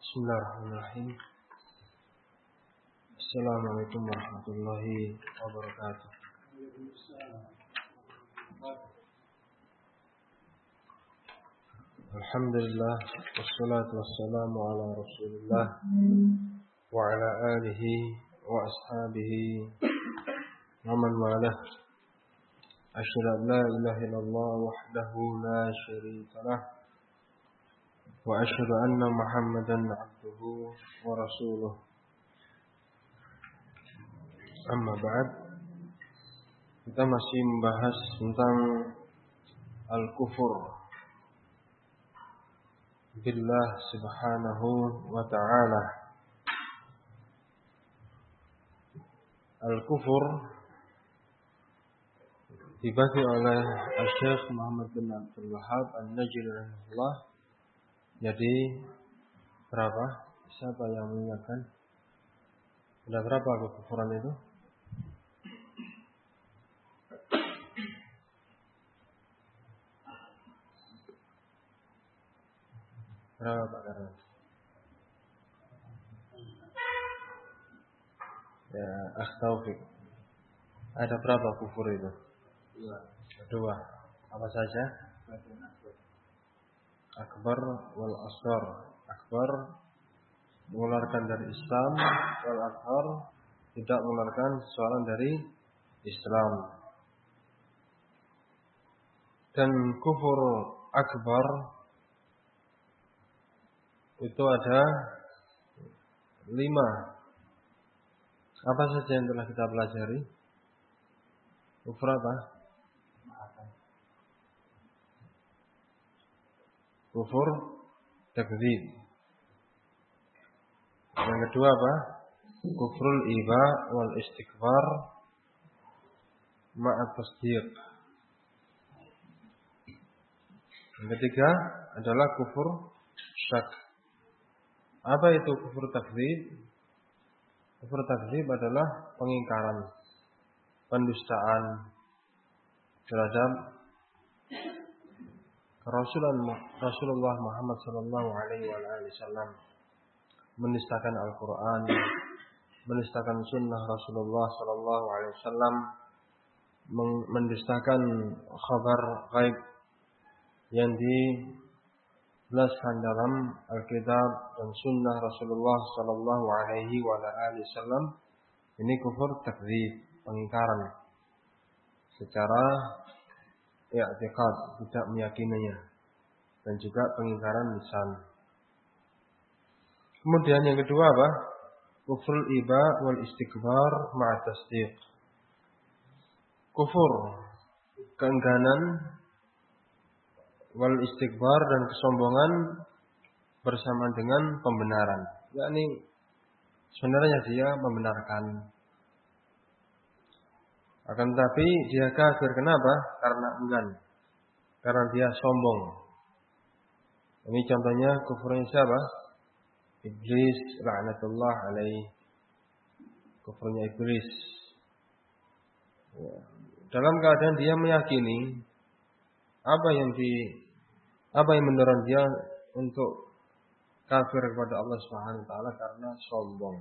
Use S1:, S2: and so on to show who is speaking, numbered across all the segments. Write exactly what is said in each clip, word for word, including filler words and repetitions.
S1: Bismillahirrahmanirrahim. Assalamualaikum warahmatullahi wabarakatuh. Alhamdulillah, wassalatu wassalamu ala Rasulillah wa ala alihi wa ashabihi wa man walah. Asyhadu an la ilaha illallah wahdahu la syarika lah wa asyhadu anna Muhammadan abduhu wa rasuluh. Amma ba'd. Kita masih membahas tentang al-kufur billah subhanahu wa ta'ala. Al-kufur dibagi oleh Syekh Muhammad bin Abdul Wahhab An-Najdi rahimahullah. Jadi berapa? Siapa yang mengingatkan? Ada berapa kekufuran itu? Berapa Pak Karna? Ya, Akh Taufik. Ada berapa kufur itu? Dua. Dua. Apa saja? Akbar wal asghar. Akbar mengeluarkan dari Islam, wal asghar tidak mengeluarkan seseorang dari Islam. Dan kufur akbar itu ada lima. Apa saja yang telah kita pelajari? Kufur apa? Kufur takdzib. Yang kedua apa? Kufrul iba wal istikbar ma'at tasdiq. Yang ketiga adalah kufur syak. Apa itu kufur takdzib? Kufur takdzib adalah pengingkaran, pendustaan terhadap Rasulullah Muhammad sallallahu alaihi wasallam, menistakan Al-Quran, menistakan sunnah Rasulullah sallallahu alaihi wasallam, menistakan khabar gaib yang dijelaskan dalam Alkitab dan sunnah Rasulullah sallallahu alaihi wasallam. Ini kufur takdzib, pengingkaran secara i'tiqad, tidak meyakininya, dan juga pengingkaran lisan. Kemudian yang kedua apa? Kufrul iba wal istikbar ma'a tasdiq. Kufur keengganan wal istikbar dan kesombongan bersama dengan pembenaran. Yakni sebenarnya dia membenarkan, akan tetapi dia kafir. Kenapa? Karena enggan, karena dia sombong. Ini contohnya kufurnya siapa? Iblis la'natullah alaih. Kufurnya iblis. Ya. Dalam keadaan dia meyakini apa yang di apa yang mendorong dia untuk kafir kepada Allah Subhanahu wa taala, karena sombong.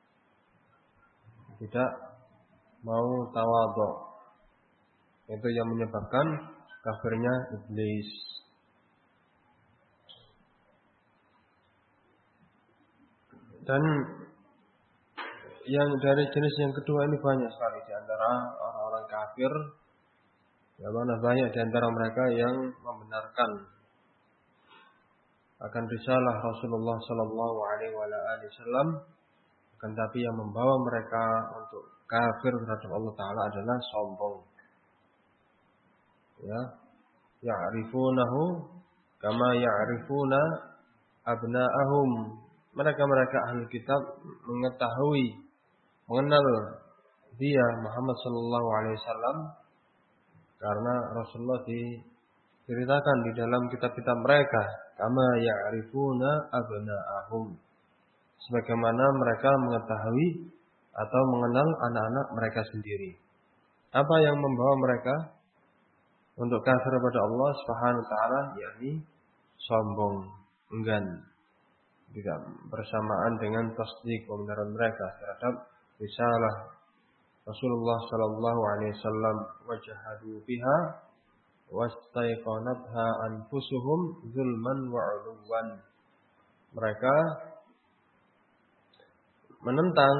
S1: Tidak mau tawadhu. Itu yang menyebabkan kafirnya iblis. Dan yang dari jenis yang kedua ini banyak sekali di antara orang-orang kafir. Ya, mana banyak di antara mereka yang membenarkan akan risalah Rasulullah sallallahu alaihi wasallam, akan tapi yang membawa mereka untuk kafir terhadap Allah Taala adalah sombong. Ya, ya'rifunahu kama ya'rifuna abna'ahum. Mereka-mereka ahli kitab mengetahui, mengenal dia Muhammad sallallahu alaihi wasallam karena Rasulullah diceritakan di dalam kitab-kitab mereka, kama ya'rifuna abna'ahum, sebagaimana mereka mengetahui atau mengenal anak-anak mereka sendiri. Apa yang membawa mereka untuk kafir kepada Allah Subhanahu wa taala? Yakni sombong, enggan. tidak bersamaan dengan tasdik pembenaran mereka terhadap risalah Rasulullah sallallahu alaihi wasallam. Wajahadu biha wastaiqanatha anfusuhum zulman wa 'uluwan. Mereka menentang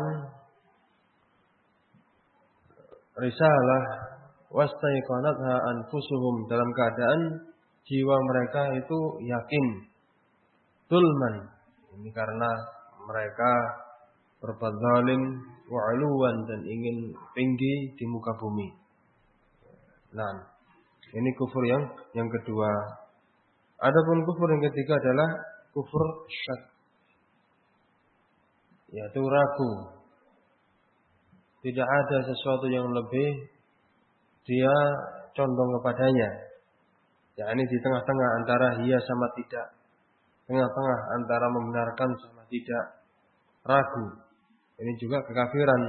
S1: risalah wastaiqanatha anfusuhum dalam keadaan jiwa mereka itu yakin zulman. Ini karena mereka berbuat zalim wa 'uluwan dan ingin tinggi di muka bumi. Nah, ini kufur yang yang kedua. Adapun kufur yang ketiga adalah kufur syak, yaitu ragu. Tidak ada sesuatu yang lebih dia condong kepadanya. yakni di tengah-tengah antara iya sama tidak. Tengah-tengah antara membenarkan sama tidak. Ragu. Ini juga kekafiran.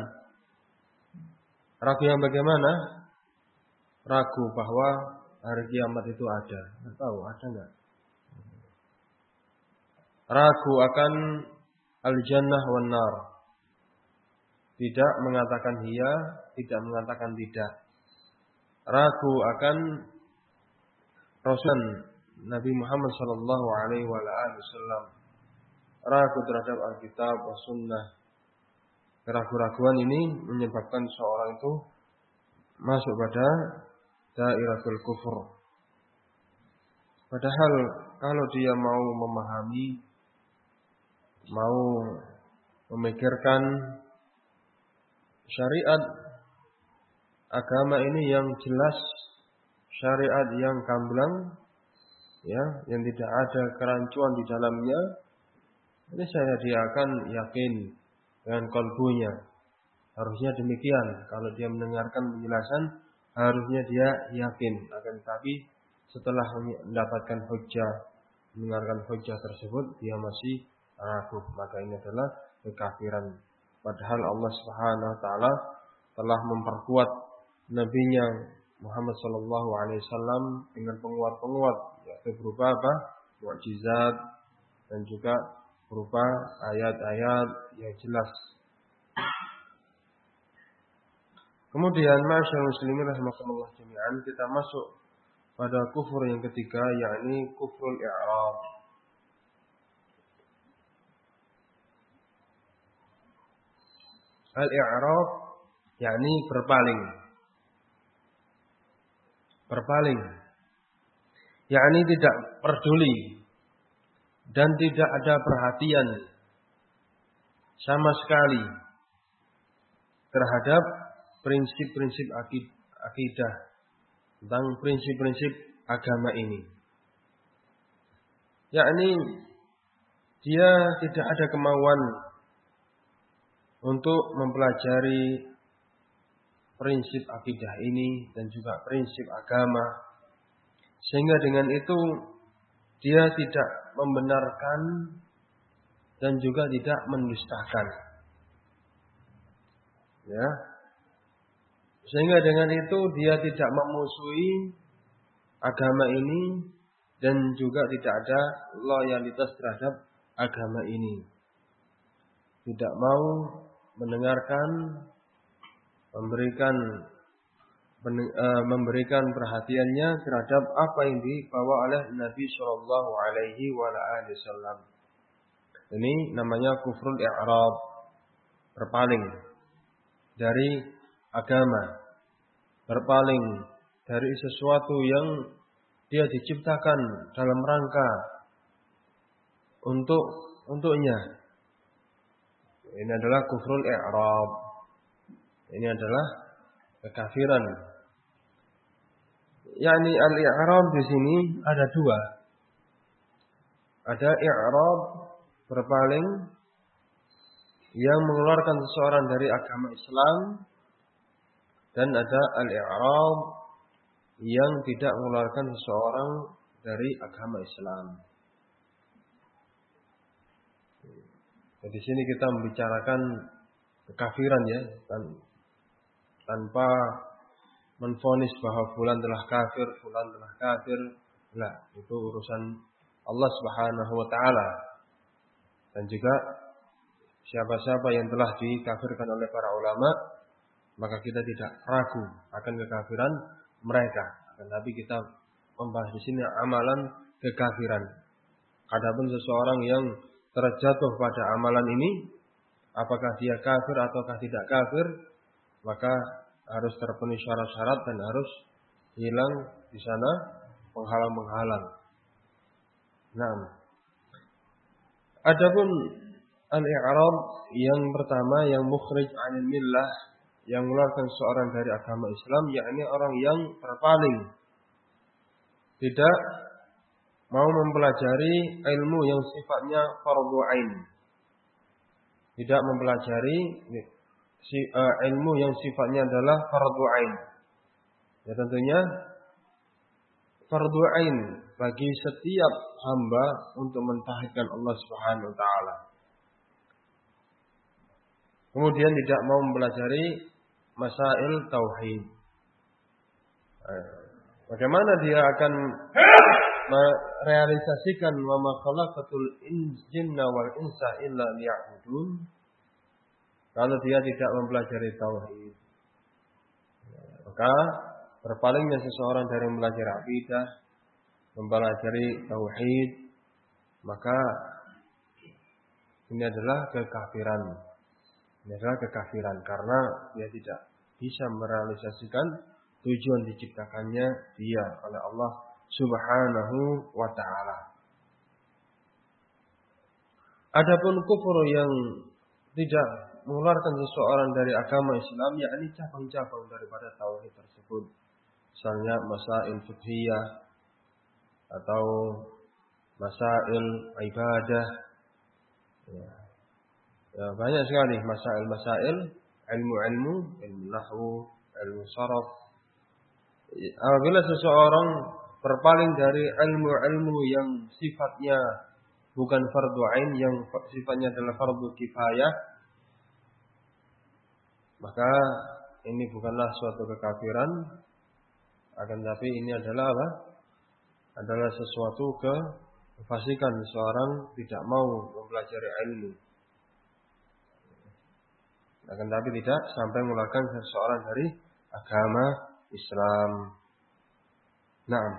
S1: Ragu yang bagaimana? Ragu bahwa hari kiamat itu ada. Nggak tahu, ada nggak? Ragu akan al-jannah wan nar. Tidak mengatakan iya, tidak mengatakan tidak. Ragu akan Rasul Nabi Muhammad sallallahu alaihi wasallam. Ragu terhadap Alkitab dan Sunnah. Keraguan-raguan ini menyebabkan seorang itu masuk pada dairatul kufur. Padahal kalau dia mau memahami, mau memikirkan syariat agama ini yang jelas, syariat yang gamblang, ya, yang tidak ada kerancuan di dalamnya, ini saya dia akan yakin dengan kalbunya. Harusnya demikian. Kalau dia mendengarkan penjelasan, harusnya dia yakin. Akan tetapi setelah mendapatkan hujjah, mendengarkan hujjah tersebut, dia masih ragu. Maka ini adalah kekafiran. Padahal Allah Subhanahu wa taala telah memperkuat nabinya Muhammad sallallahu alaihi wasallam dengan penguat-penguat, yaitu berupa apa? Mukjizat dan juga berupa ayat-ayat yang jelas. Kemudian ma'asyiral muslimin rahimakumullah jami'an, kita masuk pada kufur yang ketiga, yakni kufrul i'rad. Al-i'rad yakni berpaling. Berpaling. Yakni tidak peduli dan tidak ada perhatian sama sekali terhadap prinsip-prinsip akidah, tentang prinsip-prinsip agama ini. Yakni dia tidak ada kemauan untuk mempelajari prinsip akidah ini dan juga prinsip agama. Sehingga dengan itu dia tidak membenarkan dan juga tidak mendustakan. Ya. Sehingga dengan itu dia tidak memusuhi agama ini dan juga tidak ada loyalitas terhadap agama ini. Tidak mau mendengarkan, memberikan memberikan perhatiannya terhadap apa yang dibawa oleh Nabi Shallallahu Alaihi Wasallam. Ini namanya kufrul i'rad, berpaling dari agama, berpaling dari sesuatu yang dia diciptakan dalam rangka untuk untuknya. Ini adalah kufrul i'rad. Ini adalah kekafiran. Yani al-i'rad di sini ada dua. Ada i'rad berpaling yang mengeluarkan seseorang dari agama Islam, dan ada al-i'rad yang tidak mengeluarkan seseorang dari agama Islam. Jadi di sini kita membicarakan kekafiran, ya, tanpa menvonis bahwa fulan telah kafir, fulan telah kafir. Nah, itu urusan Allah Subhanahu wa taala. Dan juga siapa-siapa yang telah dikafirkan oleh para ulama, maka kita tidak ragu akan kekafiran mereka. Tetapi kita membahas di sini amalan kekafiran. Adapun seseorang yang terjatuh pada amalan ini, apakah dia kafir ataukah tidak kafir, maka harus terpenuhi syarat-syarat dan harus hilang di sana penghalang-penghalang. Nah, adapun al-i'rab yang pertama yang mukhrij 'anil millah, yang mengeluarkan seorang dari agama Islam, yakni orang yang berpaling, tidak mau mempelajari ilmu yang sifatnya fardhu ain, tidak mempelajari si, uh, ilmu yang sifatnya adalah fardhu ain. Ya tentunya fardhu ain bagi setiap hamba untuk mentauhidkan Allah Subhanahu wa taala. Kemudian tidak mau mempelajari masail tauhid. Bagaimana dia akan merealisasikan wa ma khalaqatul jinna wal insa illa liya'budun kalau dia tidak mempelajari tauhid? Maka berpalingnya seseorang dari mempelajari akidah, mempelajari tauhid, maka ini adalah kekafiran. Ini adalah kekafiran karena dia tidak bisa merealisasikan tujuan diciptakannya dia oleh Allah Subhanahu wa ta'ala. Adapun kufur yang tidak mengeluarkan seseorang dari agama Islam, yakni cabang-cabang daripada tauhid tersebut. Misalnya masail fiqhiyah atau masail ibadah. Ya. Ya, banyak sekali masail-masail, ilmu-ilmu, ilmu nahwu, ilmu saraf. Apabila seseorang berpaling dari ilmu-ilmu yang sifatnya bukan fardhu ain, yang sifatnya adalah fardhu kifayah, maka ini bukanlah suatu kekafiran, akan tapi ini adalah apa? Adalah sesuatu kefasikan seseorang tidak mau mempelajari ilmu. Akan tapi tidak sampai mengeluarkan seseorang dari agama Islam. Naam.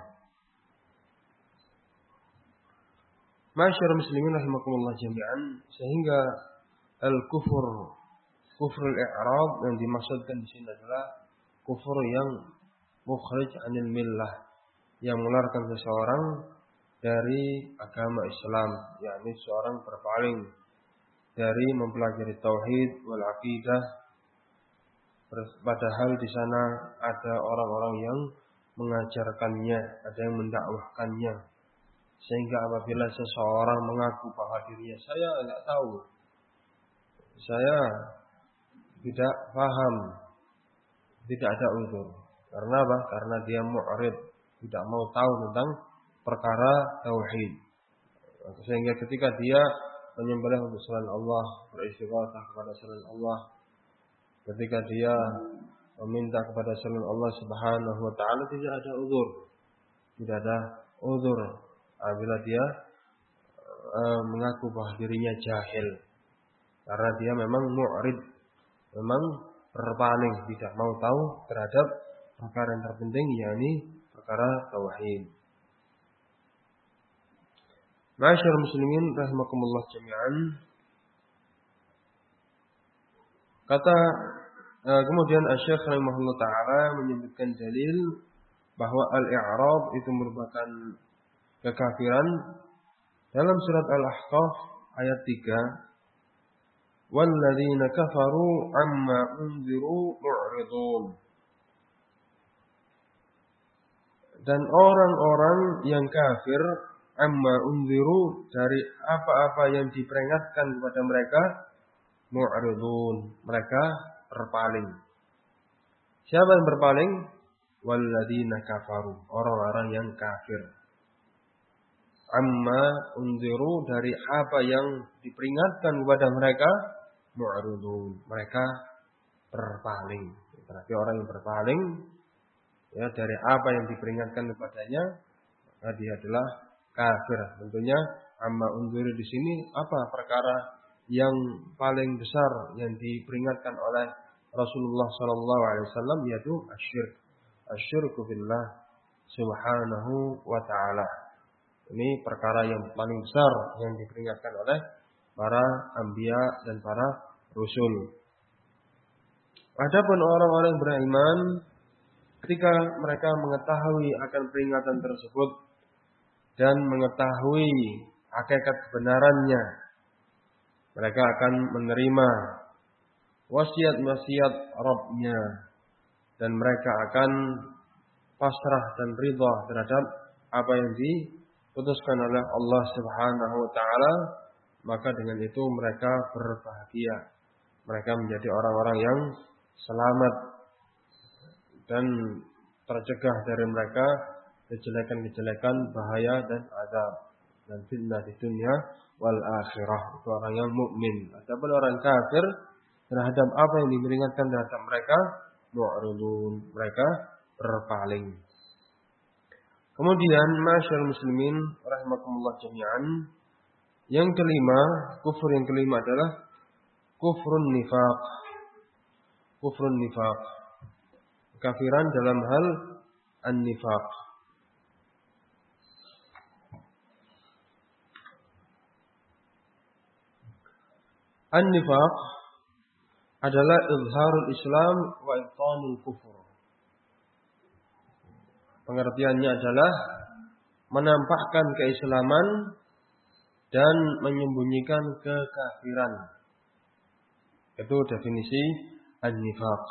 S1: Masyarakat muslimin rahimakumullah jami'an, sehingga al-kufur, kufur al-i'rab yang dimaksudkan di sini adalah kufur yang mukhrij 'anil millah, yang mengeluarkan seseorang dari agama Islam, yakni seorang berpaling dari mempelajari tauhid wal aqidah, padahal di sana ada orang-orang yang mengajarkannya, ada yang mendakwahkannya. Sehingga apabila seseorang mengaku bahwa dirinya saya enggak tahu, saya tidak paham, tidak ada uzur. Karena apa? Karena dia mu'rid, tidak mau tahu tentang perkara tauhid. Sehingga ketika dia menyembelih untuk selain Allah, beristighatsah kepada selain Allah, ketika dia meminta kepada selain Allah Subhanahu wa taala, tidak ada uzur. Tidak ada uzur apabila dia uh, mengaku bahwa dirinya jahil. Karena dia memang mu'rid, memang berpaling, tidak mau tahu terhadap perkara yang terpenting, yakni perkara tauhid. Ma'asyiral muslimin rahimakumullah jami'an. Kata uh, kemudian Asy-Syaikh rahimahullah taala menyebutkan dalil bahwa al-i'rab itu merupakan kekafiran dalam surat Al-Ahqaf ayat tiga. Walladzina kafaru amma unziru mu'ridun. Dan orang-orang yang kafir amma unziru, dari apa-apa yang diperingatkan kepada mereka, mu'ridun, mereka berpaling. Siapa yang berpaling? Walladzina kafaru, orang-orang yang kafir. Amma unziru, dari apa yang diperingatkan kepada mereka, mu'ridun, mereka berpaling. Berarti orang yang berpaling ya dari apa yang diperingatkan kepadanya, maka dia adalah kafir. Tentunya amma unziru di sini apa perkara yang paling besar yang diperingatkan oleh Rasulullah sallallahu alaihi wasallam, yaitu asyirk. Asyirku billah subhanahu wa ta'ala. Ini perkara yang paling besar yang diperingatkan oleh para anbiya dan para rasul. Adapun orang-orang yang beriman, ketika mereka mengetahui akan peringatan tersebut dan mengetahui hakikat kebenarannya, mereka akan menerima wasiat-wasiat Rabb-nya dan mereka akan pasrah dan ridha terhadap apa yang diputuskan oleh Allah Subhanahu wa taala, maka dengan itu mereka berbahagia. Mereka menjadi orang-orang yang selamat dan tercegah dari mereka kejelekan-kejelekan, bahaya dan azab dan fitnah di dunia wal akhirah. Itu orang yang mukmin. Adapun orang kafir, terhadap apa yang diperingatkan terhadap mereka, mu'ridun, mereka berpaling. Kemudian masyarakat muslimin rahimakumullah jami'an, yang kelima, kufur yang kelima adalah kufrun nifaq. Kufrun nifaq, kafiran dalam hal an-nifaq. An-nifaq adalah izharul Islam wa ibtanul kufur. Pengertiannya adalah menampakkan keislaman dan menyembunyikan kekafiran. Itu definisi an-nifaq.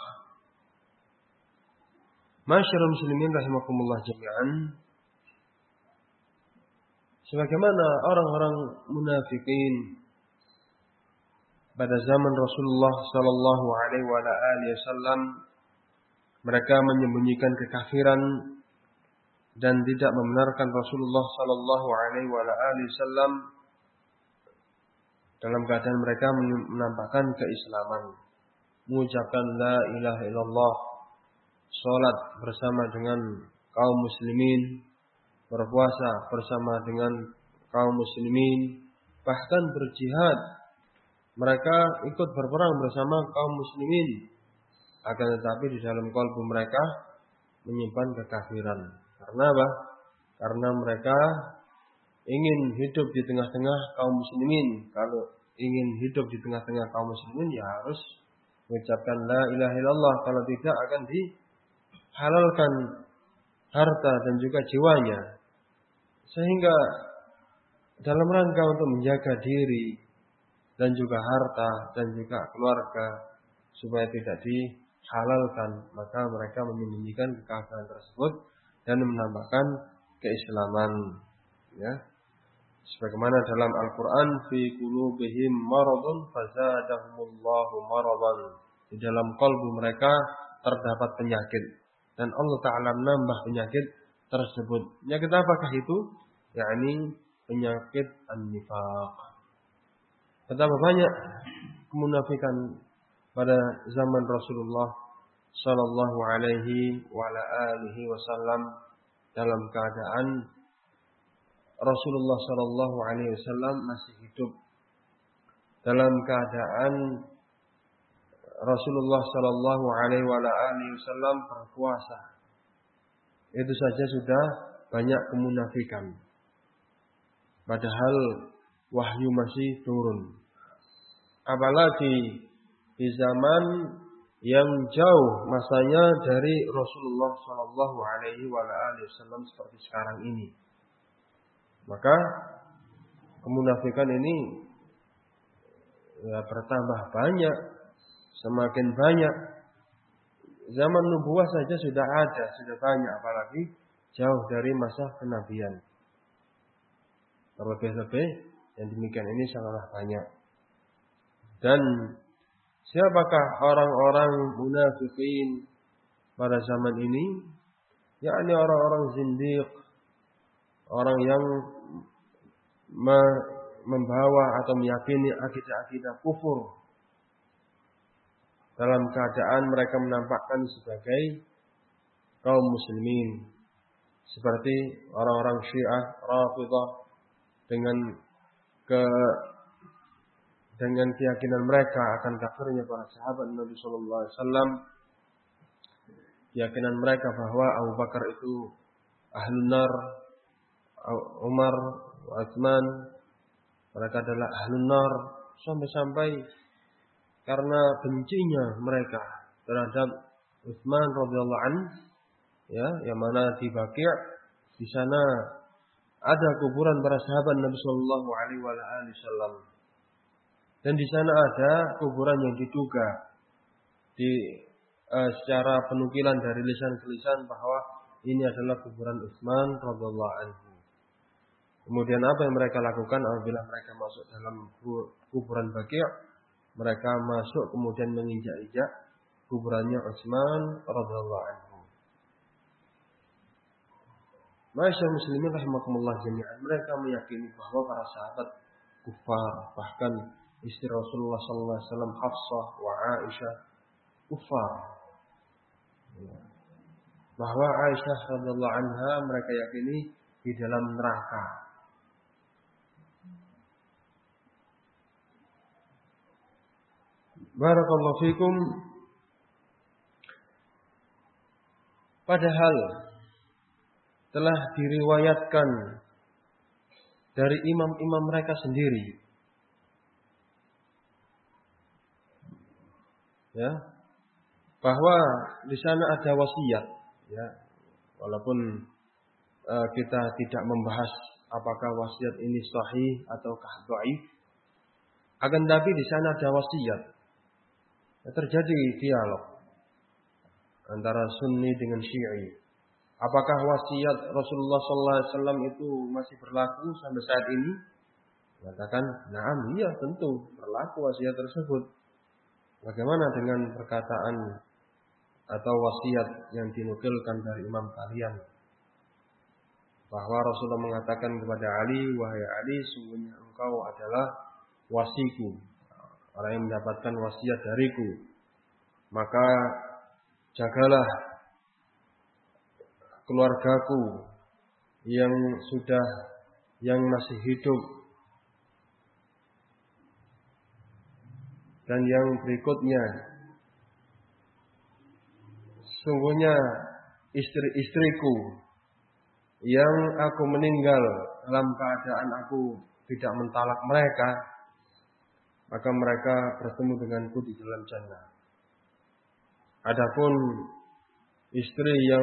S1: Masyarul muslimin rahimakumullah jami'an, sebagaimana orang-orang munafikin pada zaman Rasulullah sallallahu alaihi wasallam, mereka menyembunyikan kekafiran dan tidak membenarkan Rasulullah sallallahu alaihi wasallam dalam keadaan mereka menampakkan keislaman, mengucapkan la ilaha illallah, salat bersama dengan kaum muslimin, berpuasa bersama dengan kaum muslimin, bahkan berjihad. Mereka ikut berperang bersama kaum muslimin, akan tetapi di dalam kalbu mereka menyimpan kekafiran. Karena apa? Karena mereka ingin hidup di tengah-tengah kaum muslimin. Kalau ingin hidup di tengah-tengah kaum muslimin, ya harus mengucapkan la ilaha illallah. Kalau tidak akan dihalalkan harta dan juga jiwanya. Sehingga dalam rangka untuk menjaga diri dan juga harta dan juga keluarga supaya tidak dihalalkan, maka mereka menyembunyikan kekafiran tersebut dan menampakkan keislaman. Ya, sebagaimana dalam Al-Quran, fi qulubihim maradun fazadahumullahu maradan, di dalam kalbu mereka terdapat penyakit dan Allah Ta'ala menambah penyakit tersebut. Penyakit apakah itu? Yakni penyakit an-nifaq. Betapa banyak kemunafikan pada zaman Rasulullah sallallahu alaihi wa ala alihi wasallam, dalam keadaan Rasulullah sallallahu alaihi wasallam masih hidup, dalam keadaan Rasulullah sallallahu alaihi wa ala alihi wasallam berpuasa. Itu saja sudah banyak kemunafikan. Padahal wahyu masih turun. Apalagi di zaman yang jauh masanya dari Rasulullah Shallallahu Alaihi Wasallam seperti sekarang ini, maka kemunafikan ini ya bertambah banyak, semakin banyak. Zaman nubuwah saja sudah ada, sudah banyak, apalagi jauh dari masa kenabian. Terlebih-lebih yang demikian ini sangatlah banyak. Dan siapakah orang-orang munafikin pada zaman ini? Yakni orang-orang zindiq, orang yang me- membawa atau meyakini akidah-akidah kufur, dalam keadaan mereka menampakkan sebagai kaum muslimin, seperti orang-orang Syiah Rafidhah dengan ke dengan keyakinan mereka akan kafirnya para sahabat Nabi Sallallahu Alaihi Wasallam, keyakinan mereka bahwa Abu Bakar itu ahlun nar, Umar, Utsman, mereka adalah ahlun nar, sampai-sampai karena bencinya mereka terhadap Utsman radhiyallahu anhu, ya, yang mana di Baqi' di sana ada kuburan para sahabat Nabi Sallallahu Alaihi Wasallam, dan di sana ada kuburan yang diduga di uh, secara penukilan dari lisan ke lisan bahwa ini adalah kuburan Utsman radhiyallahu anhu. Kemudian apa yang mereka lakukan apabila mereka masuk dalam kuburan Baqi'? Mereka masuk kemudian menginjak-injak kuburannya Utsman radhiyallahu anhu. Ma'asyiral muslimin rahimakumullah jami'an, mereka meyakini bahwa para sahabat kufar, bahkan istri Rasulullah sallallahu alaihi wasallam Hafsah wa Aisyah kufar. Bahwa Aisyah radhiyallahu anha mereka yakini di dalam neraka. Barakallahu fikum. Padahal telah diriwayatkan dari imam-imam mereka sendiri, ya, bahwa di sana ada wasiat, ya, walaupun uh, kita tidak membahas apakah wasiat ini sahih ataukah dhaif, akan tapi di sana ada wasiat. Ya, terjadi dialog antara Sunni dengan Syi'i. Apakah wasiat Rasulullah sallallahu alaihi wasallam itu masih berlaku sampai saat ini? Katakan, "Na'am, iya tentu berlaku wasiat tersebut." Bagaimana dengan perkataan atau wasiat yang dinukilkan dari imam kalian? Bahwa Rasulullah mengatakan kepada Ali, "Wahai Ali, sungguhnya engkau adalah wasiku, orang yang mendapatkan wasiat dariku. Maka jagalah keluargaku yang sudah yang masih hidup dan yang berikutnya. Sungguhnya istri-istriku yang aku meninggal dalam keadaan aku tidak mentalak mereka, maka mereka bertemu denganku di dalam jannah. Adapun istri yang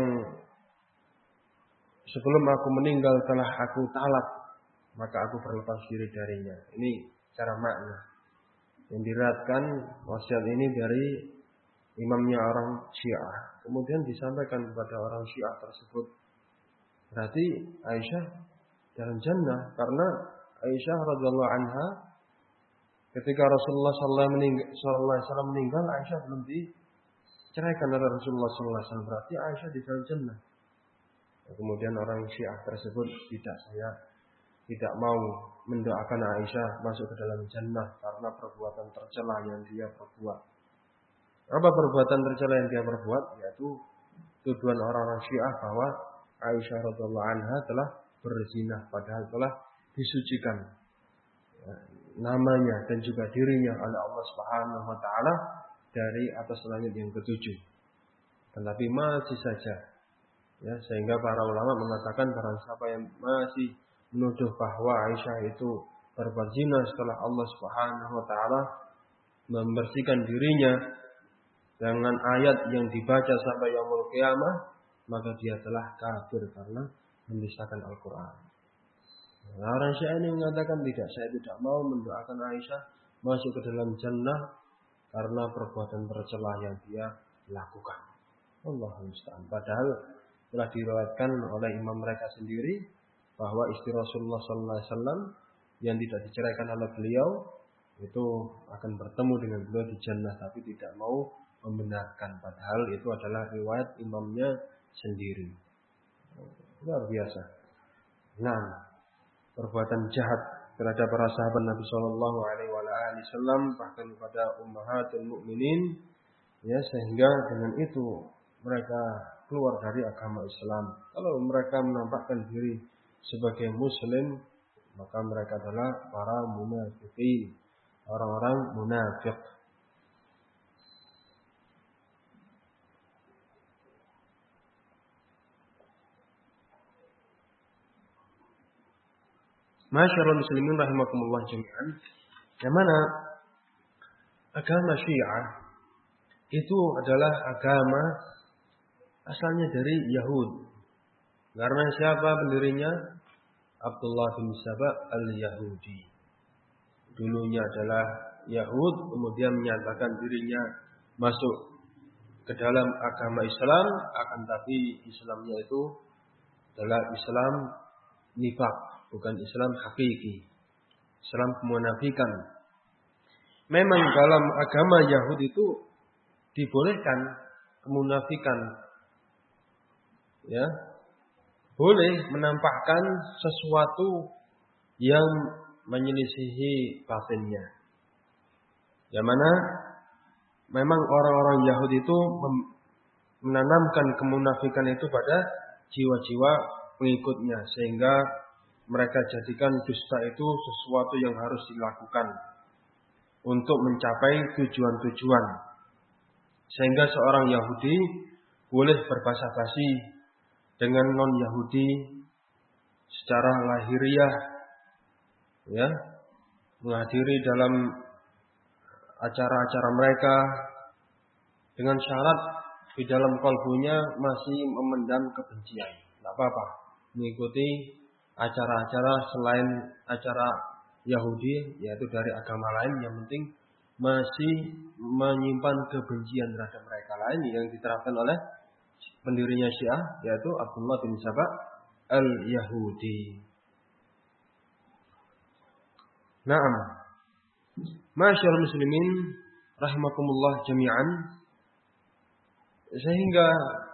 S1: sebelum aku meninggal telah aku talak, maka aku berlepas diri darinya." Ini cara makna yang diriwayatkan wasiat ini dari imamnya orang Syiah. Kemudian disampaikan kepada orang Syiah tersebut. Berarti Aisyah dalam jannah, karena Aisyah radhiyallahu anha ketika Rasulullah sallallahu alaihi wasallam meninggal, Aisyah belum diceraikan oleh Rasulullah sallallahu alaihi wasallam. Berarti Aisyah di dalam jannah. Kemudian orang Syiah tersebut, tidak, saya tidak mau mendoakan Aisyah masuk ke dalam jannah karena perbuatan tercela yang dia perbuat. Apa perbuatan tercela yang dia perbuat? Yaitu tuduhan orang-orang Syiah bahwa Aisyah radhiyallahu anha telah berzina, padahal telah disucikan ya, namanya dan juga dirinya oleh Allah Subhanahu wa taala dari atas langit yang ketujuh. Tetapi masih saja, ya, sehingga para ulama mengatakan barang siapa yang masih menuduh bahwa Aisyah itu berbuat zina setelah Allah Subhanahu wa taala membersihkan dirinya dengan ayat yang dibaca sampai yaumul qiyamah, maka dia telah kafir karena mendustakan Al-Qur'an. Nah, orang Syiah ini mengatakan tidak, saya tidak mau mendoakan Aisyah masuk ke dalam jannah karena perbuatan tercela yang dia lakukan. Allahu musta'an. Padahal telah diriwayatkan oleh imam mereka sendiri bahwa istri Rasulullah sallallahu alaihi wasallam yang tidak diceraikan oleh beliau itu akan bertemu dengan beliau di jannah, tapi tidak mau membenarkan, padahal itu adalah riwayat imamnya sendiri. Luar biasa. Nah, perbuatan jahat terhadap para sahabat Nabi Shallallahu Alaihi Wasallam bahkan kepada ummahatul mukminin, ya, sehingga dengan itu mereka keluar dari agama Islam. Kalau mereka menampakkan diri sebagai Muslim, maka mereka adalah para munafiqin, orang-orang munafik. Masyarul muslimin rahimakumullah jami'an, yang mana agama Syiah itu adalah agama asalnya dari Yahud. Karena siapa pendirinya? Abdullah bin Saba al-Yahudi. Dulunya adalah Yahud, kemudian menyatakan dirinya masuk ke dalam agama Islam, akan tapi Islamnya itu adalah Islam nifaq, bukan Islam hakiki, Islam kemunafikan. Memang dalam agama Yahudi itu dibolehkan kemunafikan, ya, boleh menampakkan sesuatu yang menyelisihi batinnya. Yang mana memang orang-orang Yahudi itu menanamkan kemunafikan itu pada jiwa-jiwa pengikutnya, sehingga mereka jadikan dusta itu sesuatu yang harus dilakukan untuk mencapai tujuan-tujuan. Sehingga seorang Yahudi boleh berbahasa basi dengan non-Yahudi secara lahiriah, ya, menghadiri dalam acara-acara mereka dengan syarat di dalam kalbunya masih memendam kebencian. Tidak apa-apa mengikuti acara-acara selain acara Yahudi, yaitu dari agama lain, yang penting masih menyimpan kebencian terhadap mereka lain yang diterapkan oleh pendirinya Syiah, yaitu Abdullah bin Saba al-Yahudi. Naam. Masyaallah muslimin rahimakumullah jami'an. Sehingga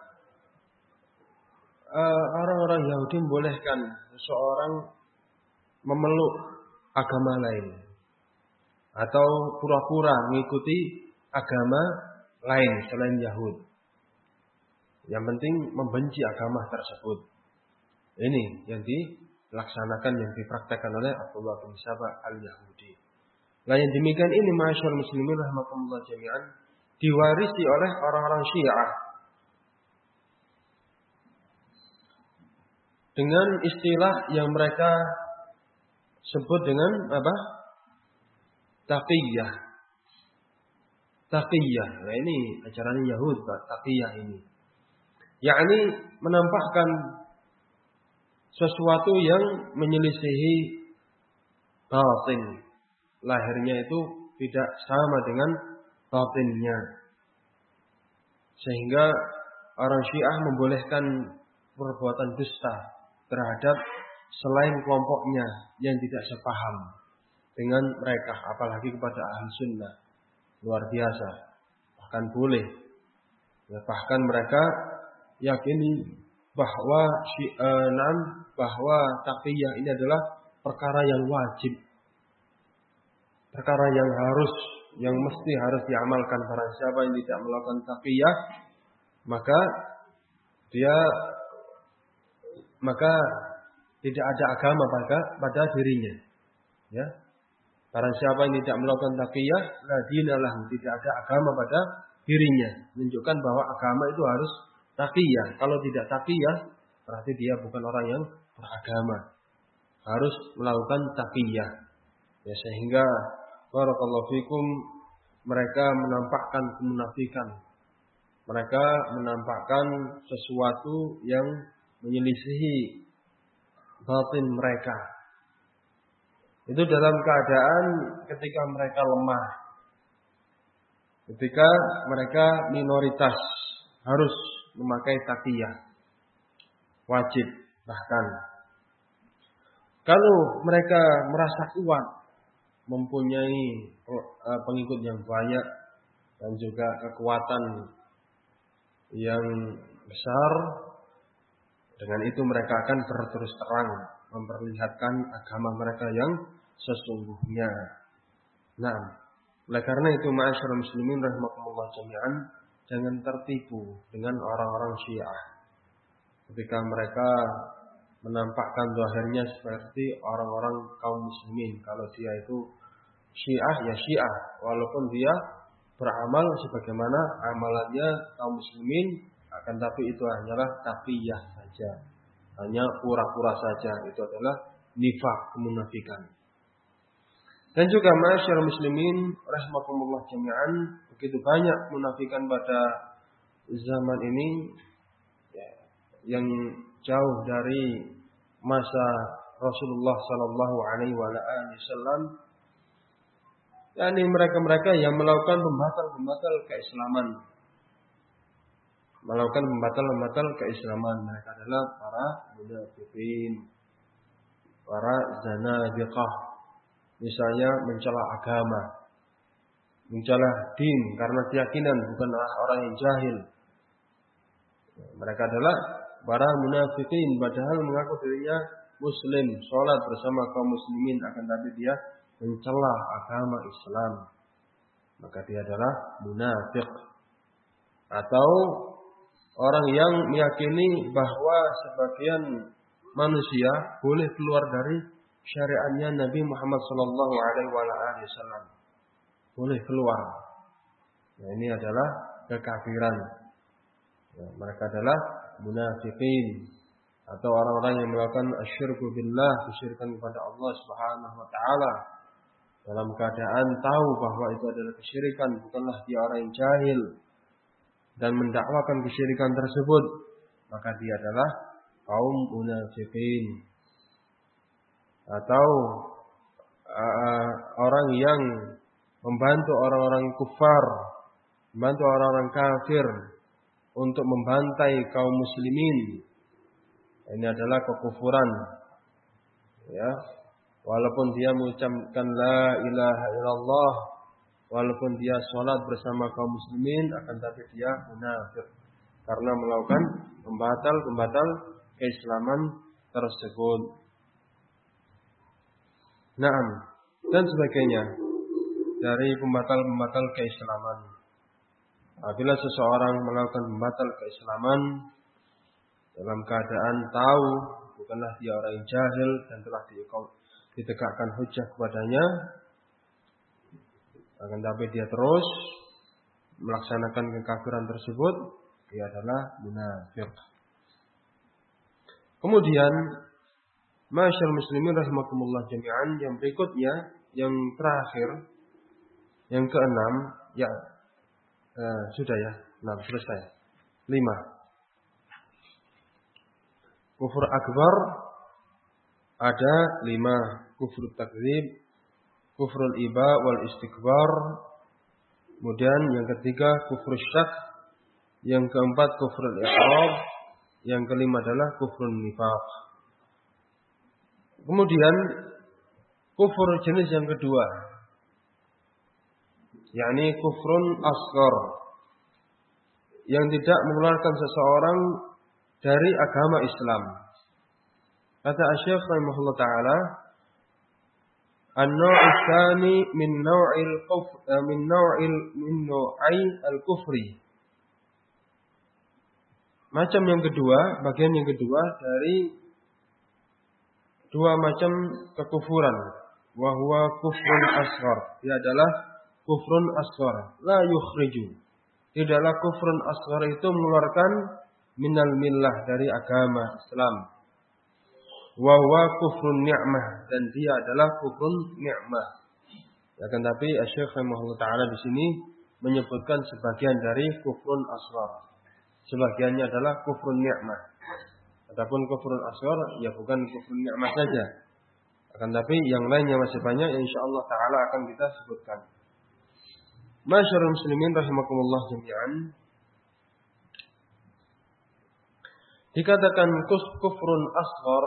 S1: uh, orang-orang Yahudi membolehkan seseorang memeluk agama lain atau pura-pura mengikuti agama lain selain Yahud. Yang penting membenci agama tersebut. Ini yang dilaksanakan, yang dipraktekkan oleh Abdullah bin Saba al-Yahudi. Nah, yang demikian ini masyaallah muslimin rahimakumullah jami'an diwarisi oleh orang-orang Syiah dengan istilah yang mereka sebut dengan apa? Taqiyah. Taqiyah. Nah, ini ajaran Yahud, taqiyah ini. Yakni menampakkan sesuatu yang menyelisihi batin. Lahirnya itu tidak sama dengan batinnya. Sehingga orang Syiah membolehkan perbuatan dusta terhadap selain kelompoknya yang tidak sepaham dengan mereka, apalagi kepada ahli sunnah. Luar biasa. Bahkan boleh. Ya, bahkan mereka yakini bahwa syi'anan, bahwa taqiyah ini adalah perkara yang wajib. Perkara yang harus, yang mesti harus diamalkan. Barang siapa yang tidak melakukan taqiyah, maka dia maka tidak ada agama pada pada dirinya. Ya. Barang siapa yang tidak melakukan taqiyah, la dinalah, tidak ada agama pada dirinya. Menunjukkan bahwa agama itu harus taqiyah. Kalau tidak taqiyah, berarti dia bukan orang yang beragama. Harus melakukan taqiyah. Ya, sehingga barakallahu fikum, mereka menampakkan kemunafikan. Mereka menampakkan sesuatu yang menyelisihi batin mereka. Itu dalam keadaan ketika mereka lemah. Ketika mereka minoritas, harus memakai taqiyah. Wajib bahkan. Kalau mereka merasa kuat, mempunyai pengikut yang banyak dan juga kekuatan yang besar, dengan itu mereka akan berterus terang memperlihatkan agama mereka yang sesungguhnya. Nah, oleh karena itu ma'asyiral muslimin rahimakumullah jami'an, jangan tertipu dengan orang-orang Syiah. Ketika mereka menampakkan zahirnya seperti orang-orang kaum muslimin. Kalau dia itu Syiah ya Syiah, walaupun dia beramal sebagaimana amalannya kaum muslimin, akan tapi itu hanyalah taqiyah saja, hanya pura-pura saja. Itu adalah nifaq, kemunafikan. Dan juga ma'asyiral muslimin rahimakumullah jami'an, begitu banyak munafikan pada zaman ini ya, yang jauh dari masa Rasulullah sallallahu alaihi wasallam, yakni mereka-mereka yang melakukan pembatal-pembatal keislaman. Melakukan pembatal-pembatal keislaman. Mereka adalah para munafikin, para zanadiqah. Misalnya mencela agama, mencela din karena keyakinan, bukanlah orang yang jahil. Mereka adalah para munafikin, padahal mengaku dirinya muslim, sholat bersama kaum muslimin, akan tapi dia mencela agama Islam, maka dia adalah munafik. Atau orang yang meyakini bahwa sebagian manusia boleh keluar dari syariatnya Nabi Muhammad sallallahu alaihi wasallam, boleh keluar. Nah, ini adalah kekafiran. Ya, mereka adalah munafikin atau orang-orang yang melakukan asyirku billah, kesyirikan kepada Allah Subhanahu wa taala, dalam keadaan tahu bahwa itu adalah kesyirikan, bukanlah dia orang yang jahil dan mendakwakan kesyirikan tersebut, maka dia adalah kaum munafikin. Atau uh, orang yang membantu orang-orang kufar, membantu orang-orang kafir untuk membantai kaum muslimin, ini adalah kekufuran. Ya, walaupun dia mengucapkan la ilaha illallah, walaupun dia sholat bersama kaum muslimin, akan tapi dia munafik karena melakukan pembatal-pembatal keislaman tersebut. Naam, dan sebagainya dari pembatal-pembatal keislaman. Apabila seseorang melakukan pembatal keislaman dalam keadaan tahu bukanlah dia orang yang jahil dan telah ditegakkan hujjah kepadanya, akan tapi dia terus melaksanakan kekafiran tersebut, dia adalah munafik. Kemudian ma'asyiral muslimin rahimakumullah jami'an, yang berikutnya, yang terakhir, yang keenam, ya eh, sudah ya, enam selesai. Lima. Kufur akbar ada lima. Kufur takdzib, kufrul iba wal istikbar. Kemudian yang ketiga kufur syak, yang keempat kufrul i'rab, yang kelima adalah kufrun nifaq. Kemudian kufur jenis yang kedua, yakni kufrun asghar, yang tidak mengeluarkan seseorang dari agama Islam. Kata Asy-Syaikh rahimahullah taala, an-naw'u tsani min naw'il kufr min naw'il min naw'i al-kufri. Macam yang kedua, bagian yang kedua dari dua macam kekufuran. Wa huwa kufrun asghar. Dia adalah kufrun asghar. La yukhriju. Tidaklah kufrun asghar itu mengeluarkan minal millah, dari agama Islam. Wa huwa kufrun ni'mah. Dan dia adalah kufrun ni'mah. Akan tapi Asy-Syaikh rahimahullah taala di sini menyebutkan sebagian dari kufrun asghar. Sebagiannya adalah kufrun ni'mah. Adapun kufrun asghar ya bukan kufrun nikmah saja, akan tapi yang lainnya masih banyak yang insyaallah taala akan kita sebutkan. Ma'asyiral muslimin rahimakumullah jami'an. Dikatakan kufrun asghar,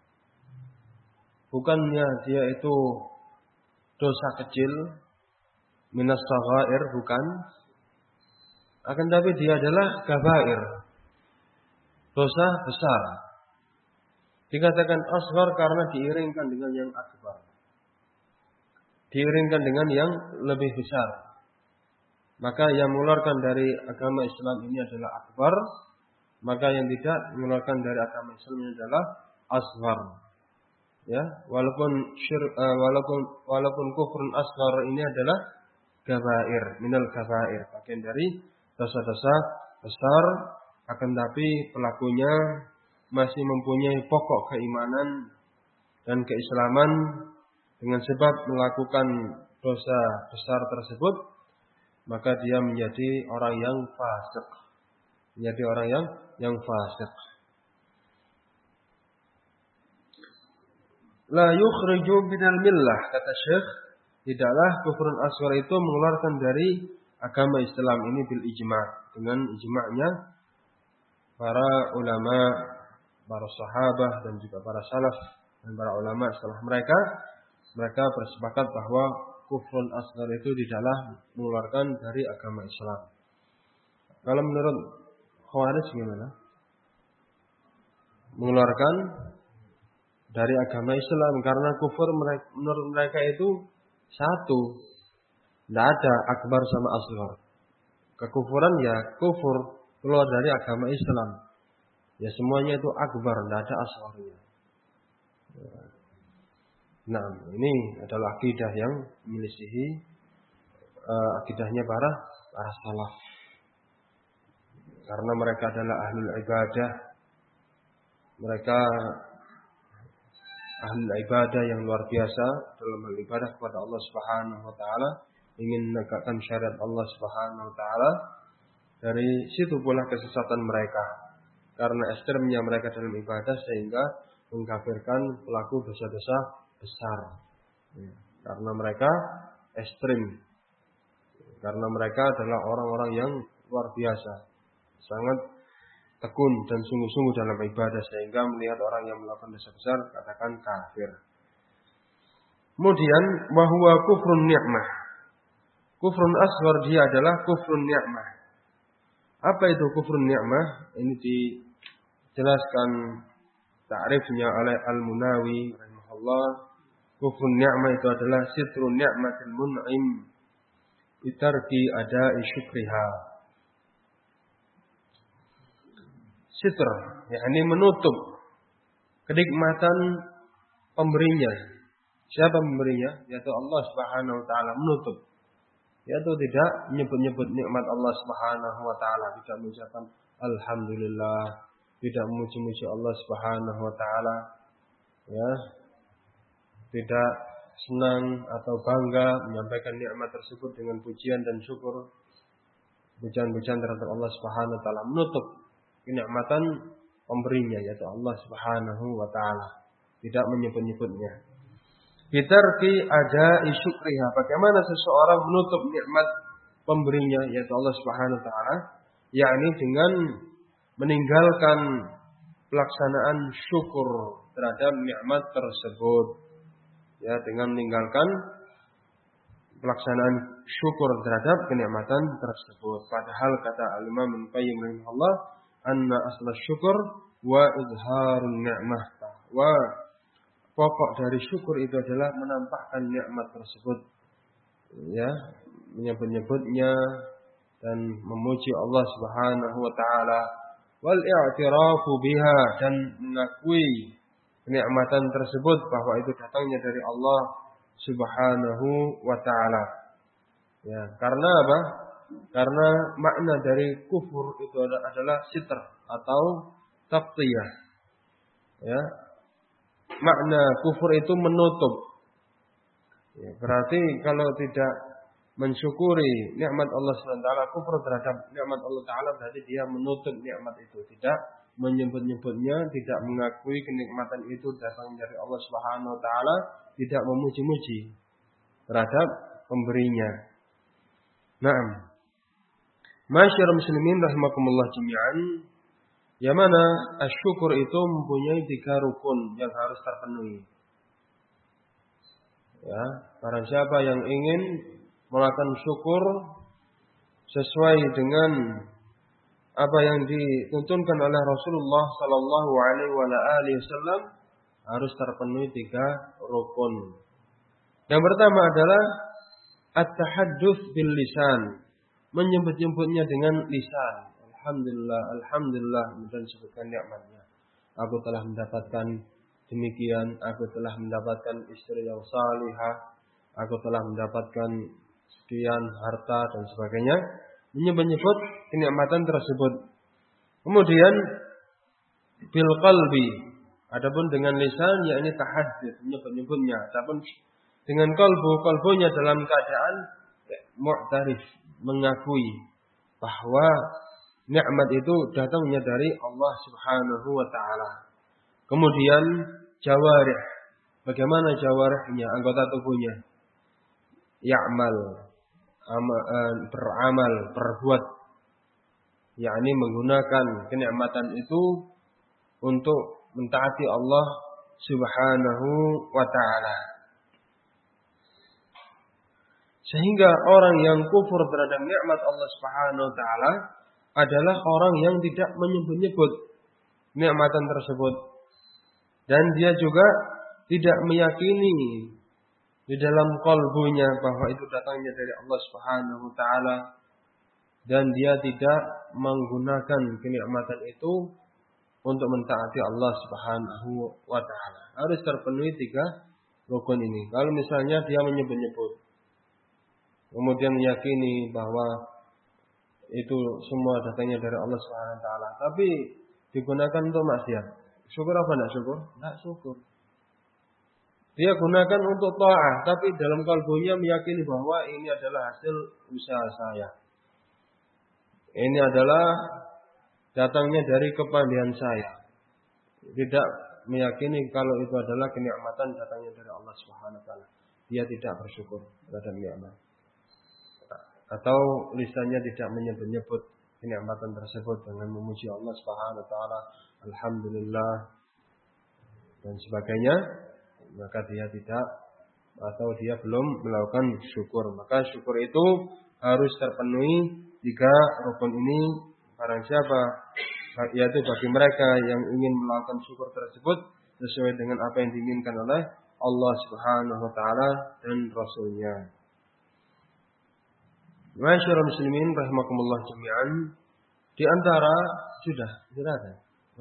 S1: bukannya dia itu dosa kecil, minas saghair, bukan, akan tapi dia adalah kabair, dosa besar. Dikatakan asghar karena diiringkan dengan yang akbar, diiringkan dengan yang lebih besar. Maka yang mengeluarkan dari agama Islam ini adalah akbar, maka yang tidak mengeluarkan dari agama Islam ini adalah asghar. Ya, walaupun syir, uh, walaupun walaupun kufrun asghar ini adalah kabair, minal kabair, bagian dari dosa-dosa besar, akan tapi pelakunya masih mempunyai pokok keimanan dan keislaman dengan sebab melakukan dosa besar tersebut, maka dia menjadi orang yang fasik. Menjadi orang yang yang fasik. La yukhriju minal millah, kata Syekh, tidaklah kufrun asghar itu mengeluarkan dari agama Islam ini bil ijma', dengan ijma'nya para ulama, para sahabat dan juga para salaf dan para ulama setelah mereka, mereka bersepakat bahwa kufrun asghar itu tidaklah mengeluarkan dari agama Islam. Kalau menurut Khawarij gimana? Mengeluarkan dari agama Islam karena kufur mereka, menurut mereka itu satu, tidak ada akbar sama asghar. Kekufuran ya kufur, keluar dari agama Islam. Ya semuanya itu akbar, tidak ada asgharnya. Nah, ini adalah akidah yang menyelisihi uh, akidahnya para para salaf. Karena mereka adalah ahlul ibadah. Mereka ahlul ibadah yang luar biasa dalam hal ibadah kepada Allah Subhanahu wa taala, ingin menegakkan syariat Allah Subhanahu wa taala. Dari situ pula kesesatan mereka. Karena ekstremnya mereka dalam ibadah sehingga mengkafirkan pelaku dosa-dosa besar. Ya, karena mereka ekstrem. Karena mereka adalah orang-orang yang luar biasa. Sangat tekun dan sungguh-sungguh dalam ibadah sehingga melihat orang yang melakukan dosa besar katakan kafir. Kemudian bahwa kufrun ni'mah. Kufrun asghar dia adalah kufrun ni'mah. Apa itu kufrun ni'mah? Ini dijelaskan ta'rifnya oleh Al-Munawi rahimahullah. Kufrun ni'mah itu adalah sitrun ni'matil mun'im bitarki ada'i syukriha. Sitr, yakni menutup kenikmatan pemberinya. Siapa pemberinya? Yaitu Allah Subhanahu wa taala, menutup. Yaitu tidak menyebut-nyebut nikmat Allah Subhanahu wa taala, tidak mengucapkan alhamdulillah, tidak memuji-muji Allah Subhanahu wa taala, ya. Tidak senang atau bangga menyampaikan nikmat tersebut dengan pujian dan syukur, pujian-pujian terhadap Allah Subhanahu wa taala, menutup kenikmatan pemberinya yaitu Allah Subhanahu wa taala, tidak menyebut-nyebutnya. Bitarki ada'i syukriha, bagaimana seseorang menutup nikmat pemberinya yaitu Allah Subhanahu wa taala, yakni dengan meninggalkan pelaksanaan syukur terhadap nikmat tersebut. Ya, dengan meninggalkan pelaksanaan syukur terhadap kenikmatan tersebut. Padahal kata Al-Imam Ibnu Qayyim rahimahullah, anna asla syukur wa izharun ni'mah. Wa pokok dari syukur itu adalah menampakkan nikmat tersebut. Ya, menyebut-nyebutnya dan memuji Allah Subhanahu wa taala, wal i'tirafu biha, dan mengakui kenikmatan tersebut bahwa itu datangnya dari Allah Subhanahu wa taala. Ya, karena apa? Karena makna dari kufur itu adalah sitr atau taqtiyah. Ya. Makna kufur itu menutup. Ya, berarti kalau tidak mensyukuri nikmat Allah Subhanahu wa taala, kufur terhadap nikmat Allah taala, berarti dia menutup nikmat itu, tidak menyebut-nyebutnya, tidak mengakui kenikmatan itu datang dari Allah Subhanahu wa taala, tidak memuji-muji terhadap pemberinya. Naam. Masyarul muslimin rahimakumullah jami'an, yang mana asyukur itu mempunyai tiga rukun yang harus terpenuhi. Ya, barang siapa yang ingin melakukan syukur sesuai dengan apa yang dituntunkan oleh Rasulullah sallallahu alaihi wasallam, harus terpenuhi tiga rukun. Yang pertama adalah at-tahadduts bil lisan, menyebut-nyebutnya dengan lisan. Alhamdulillah, alhamdulillah, dan sebutkan nikmatnya. Aku telah mendapatkan demikian, aku telah mendapatkan istri yang salihah, aku telah mendapatkan sekian harta dan sebagainya, menyebut-nyebut kenikmatan tersebut. Kemudian bil qalbi, adapun dengan lisan yakni tahaddits, menyebut-nyebutnya. Adapun dengan kalbu, kalbunya dalam keadaan mu'tarif, mengakui bahwa nikmat itu datangnya dari Allah Subhanahu wa taala. Kemudian jawarih, bagaimana jawarihnya, anggota tubuhnya? Ya'mal, beramal, berbuat, yakni menggunakan kenikmatan itu untuk mentaati Allah Subhanahu wa taala. Sehingga orang yang kufur terhadap nikmat Allah Subhanahu wa taala adalah orang yang tidak menyebut-nyebut nikmatan tersebut, dan dia juga tidak meyakini di dalam kalbunya bahwa itu datangnya dari Allah Subhanahu wa taala, dan dia tidak menggunakan kenikmatan itu untuk mentaati Allah Subhanahu wa taala. Harus terpenuhi tiga rukun ini. Kalau misalnya dia menyebut-nyebut, kemudian meyakini bahwa itu semua datangnya dari Allah Subhanahu wa taala, tapi digunakan untuk maksiat, syukur apa enggak syukur? Enggak syukur. Dia gunakan untuk taat, tapi dalam kalbunya meyakini bahwa ini adalah hasil usaha saya. Ini adalah datangnya dari kepandaian saya. Tidak meyakini kalau itu adalah kenikmatan datangnya dari Allah Subhanahu wa taala. Dia tidak bersyukur terhadap nikmat. Atau lisannya tidak menyebut-nyebut kenikmatan tersebut dengan memuji Allah Subhanahu wa taala, alhamdulillah dan sebagainya, maka dia tidak, atau dia belum melakukan syukur. Maka syukur itu harus terpenuhi tiga rukun ini. Barang siapa, yaitu bagi mereka yang ingin melakukan syukur tersebut sesuai dengan apa yang diinginkan oleh Allah Subhanahu wa taala dan Rasul-Nya. Ma'asyiral muslimin rahimakumullah jami'an, di antara sudah tidak ada.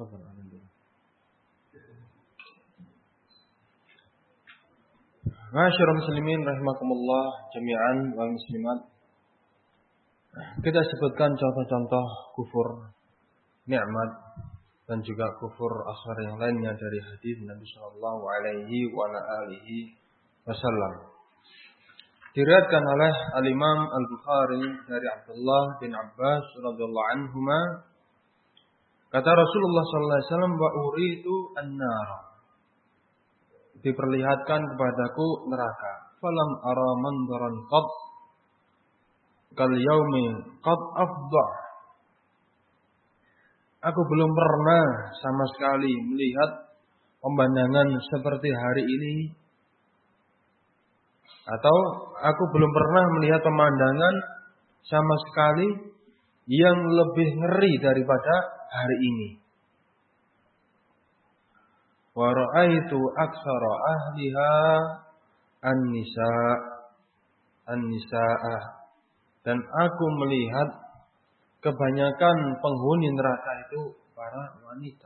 S1: Ma'asyiral muslimin rahimakumullah jami'an wal muslimat. Kita sebutkan contoh-contoh kufur nikmat dan juga kufur asghar yang lainnya dari hadis Nabi sallallahu alaihi wa alihi wasallam. Diriwayatkan oleh Al-Imam Al-Bukhari dari Abdullah bin Abbas radhiyallahu anhuma, kata Rasulullah sallallahu alaihi wasallam, wa uridu an-nar, diperlihatkan kepadaku neraka, falam ara mandaran qad kal yaumi qad afdha, aku belum pernah sama sekali melihat pemandangan seperti hari ini, atau aku belum pernah melihat pemandangan sama sekali yang lebih ngeri daripada hari ini. Wa ra'aitu aktsara ahliha an-nisa an-nisa'a, dan aku melihat kebanyakan penghuni neraka itu para wanita.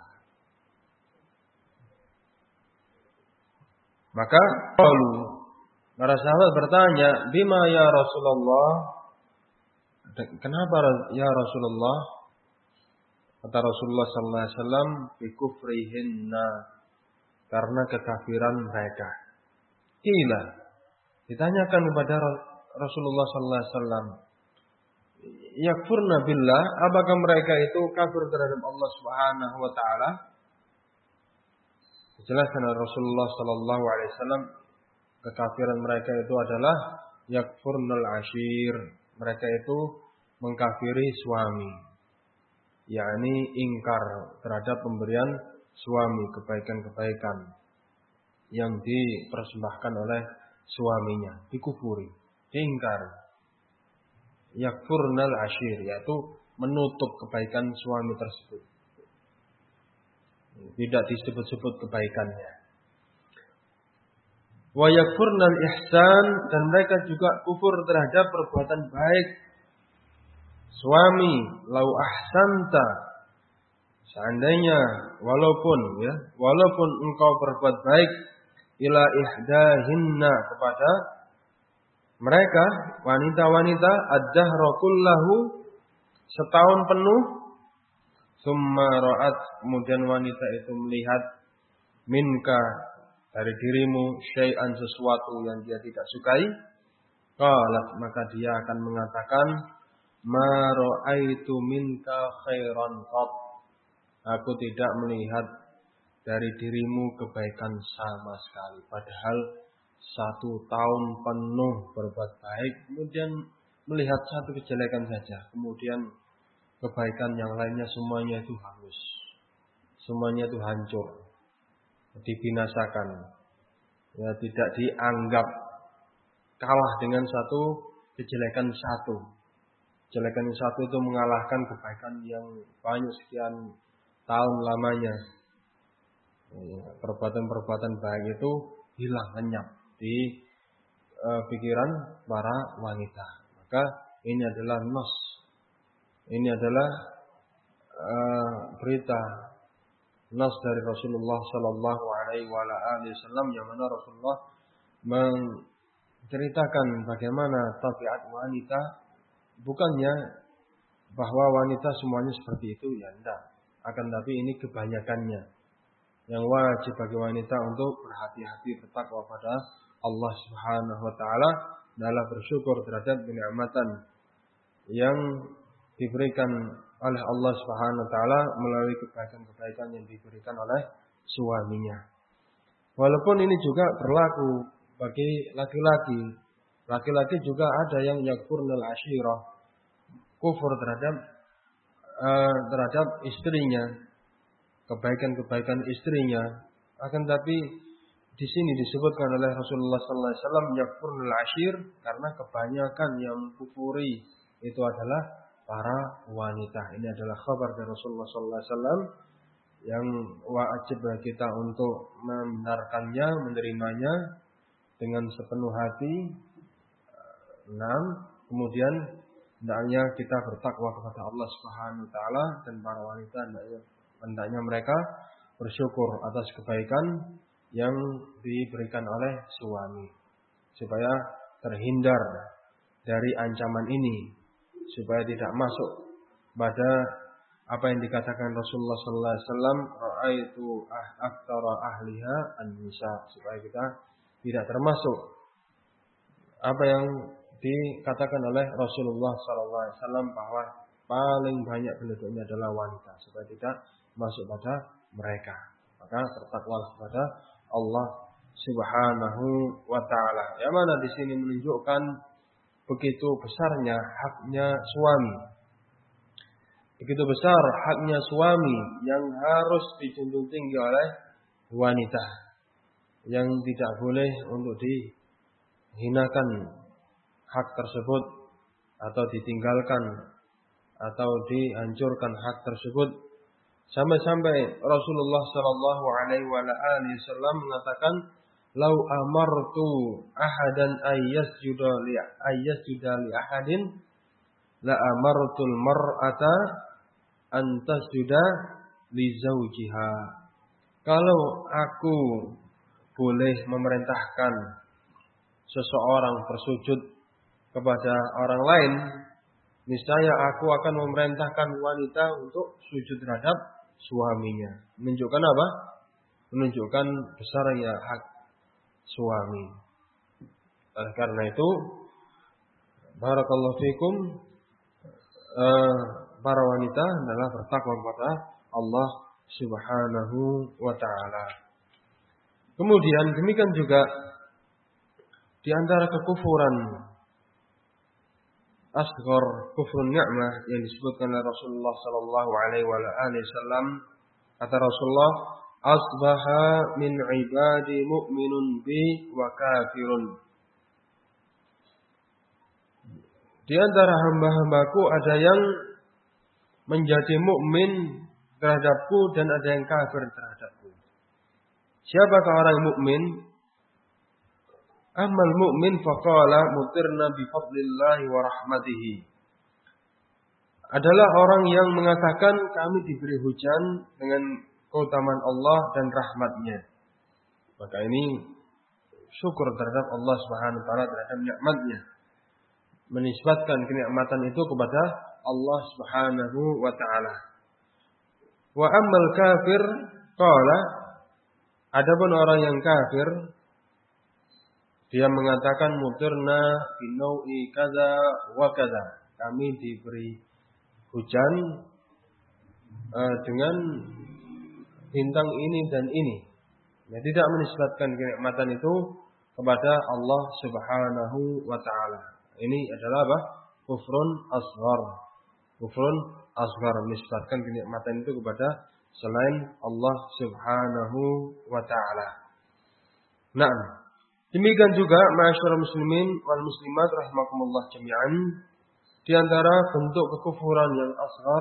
S1: Maka qalu, para sahabat bertanya, bima ya Rasulullah? Kenapa ya Rasulullah? Kata Rasulullah sallallahu alaihi wasallam, bi kufrihinna, karena kekafiran mereka. Qila, ditanyakan kepada Rasulullah sallallahu alaihi wasallam, yakfurna billah, apakah mereka itu kafir terhadap Allah Subhanahu wa taala? Dijelaskan oleh Rasulullah sallallahu alaihi wasallam, kekafiran mereka itu adalah yakfurnal ashir, mereka itu mengkafiri suami, yakni ingkar terhadap pemberian suami, kebaikan-kebaikan yang dipersembahkan oleh suaminya, dikufuri, diingkar. Yakfurnal ashir, yaitu menutup kebaikan suami tersebut, tidak disebut-sebut kebaikannya. Wa yakfurnal ihsan, dan mereka juga kufur terhadap perbuatan baik suami. Lau ahsanta, Seandainya walaupun ya, walaupun engkau berbuat baik ila ihdahinna kepada mereka wanita-wanita ad-dahra kullahu setahun penuh, summa ra'at kemudian wanita itu melihat minka dari dirimu syai'an sesuatu yang dia tidak sukai, qalat maka dia akan mengatakan ma ra'aitu minka khairan qat, aku tidak melihat dari dirimu kebaikan sama sekali. Padahal satu tahun penuh berbuat baik, kemudian melihat satu kejelekan saja, kemudian kebaikan yang lainnya semuanya itu hangus, semuanya itu hancur, dibinasakan, ya, tidak dianggap, kalah dengan satu kejelekan satu. Kejelekan satu itu mengalahkan kebaikan yang banyak sekian tahun lamanya. Perbuatan-perbuatan baik itu hilang lenyap di uh, pikiran para wanita. Maka ini adalah nas, ini adalah uh, berita nas dari Rasulullah Sallallahu Alaihi Wasallam yang mana Rasulullah menceritakan bagaimana tabiat wanita, bukannya bahwa wanita semuanya seperti itu, ya tidak, akan tapi ini kebanyakannya. Yang wajib bagi wanita untuk berhati-hati bertakwa pada Allah Subhanahu wa taala dalam bersyukur terhadap kenikmatan yang diberikan oleh Allah Subhanahu wa taala melalui kebaikan-kebaikan yang diberikan oleh suaminya. Walaupun ini juga berlaku bagi laki-laki. Laki-laki juga ada yang yakfurnal ashirah, kufur terhadap uh, terhadap istrinya, kebaikan-kebaikan istrinya. Akan tapi di sini disebutkan oleh Rasulullah sallallahu alaihi wasallam yakfurnul ashir, karena kebanyakan yang kufuri itu adalah para wanita. Ini adalah kabar dari Rasulullah sallallahu alaihi wasallam yang wajib bagi kita untuk membenarkannya, menerimanya dengan sepenuh hati. Enam, kemudian hendaknya kita bertakwa kepada Allah Subhanahu wa taala, dan para wanita hendaknya hendaknya mereka bersyukur atas kebaikan yang diberikan oleh suami, supaya terhindar dari ancaman ini, supaya tidak masuk pada apa yang dikatakan Rasulullah sallallahu alaihi wasallam, ra'aitu aktsara ahliha an-nisa, supaya kita tidak termasuk apa yang dikatakan oleh Rasulullah sallallahu alaihi wasallam bahwa paling banyak penduduknya adalah wanita, supaya tidak masuk pada mereka. Maka bertakwalah kepada Allah Subhanahu wa taala. Yang mana di sini menunjukkan begitu besarnya haknya suami. Begitu besar haknya suami yang harus dijunjung tinggi oleh wanita, yang tidak boleh untuk dihinakan hak tersebut atau ditinggalkan atau dihancurkan hak tersebut. Sampai-sampai Rasulullah sallallahu alaihi wasallam mengatakan, "Lau amartu ahadan ayyasjuda li ayyasjuda li ahadin la amartul mar'ata an tasjuda li zawjiha." Kalau aku boleh memerintahkan seseorang bersujud kepada orang lain, niscaya aku akan memerintahkan wanita untuk sujud terhadap suaminya. Menunjukkan apa? Menunjukkan besarnya hak suami. Oleh karena itu, barakallahu fikum, uh, para wanita adalah bertakwa kepada Allah Subhanahu wa taala. Kemudian demikian juga di antara kekufuran asghar, kufrun ni'mah, yang disebutkan oleh Rasulullah sallallahu alaihi wasallam, kata Rasulullah, asbaha min ibadi mu'minun bi wa kafirun. Di antara hamba-hambaku ada yang menjadi mukmin terhadapku dan ada yang kafir terhadapku. Siapakah orang mukmin? Amal mu'min faqala mutirna bi fadlillahi wa rahmatihi. adalah orang yang mengatakan kami diberi hujan dengan keutamaan Allah dan rahmatnya. Maka ini syukur terhadap Allah Subhanahu wa taala terhadap nikmatnya. Menisbatkan kenikmatan itu kepada Allah Subhanahu wa taala. Wa ammal kafir qala, adapun orang yang kafir dia mengatakan mutirna binau'i kaza wa kaza. Kami diberi hujan uh, dengan bintang ini dan ini. Ya, tidak menisbatkan kenikmatan itu kepada Allah Subhanahu wa taala. Ini adalah apa? Kufrun asghar. Kufrun asghar, menisbatkan kenikmatan itu kepada selain Allah Subhanahu wa taala. Nah, demikian juga ma'asyiral muslimin wal muslimat rahimakumullah jami'an, di antara bentuk kekufuran yang asghar,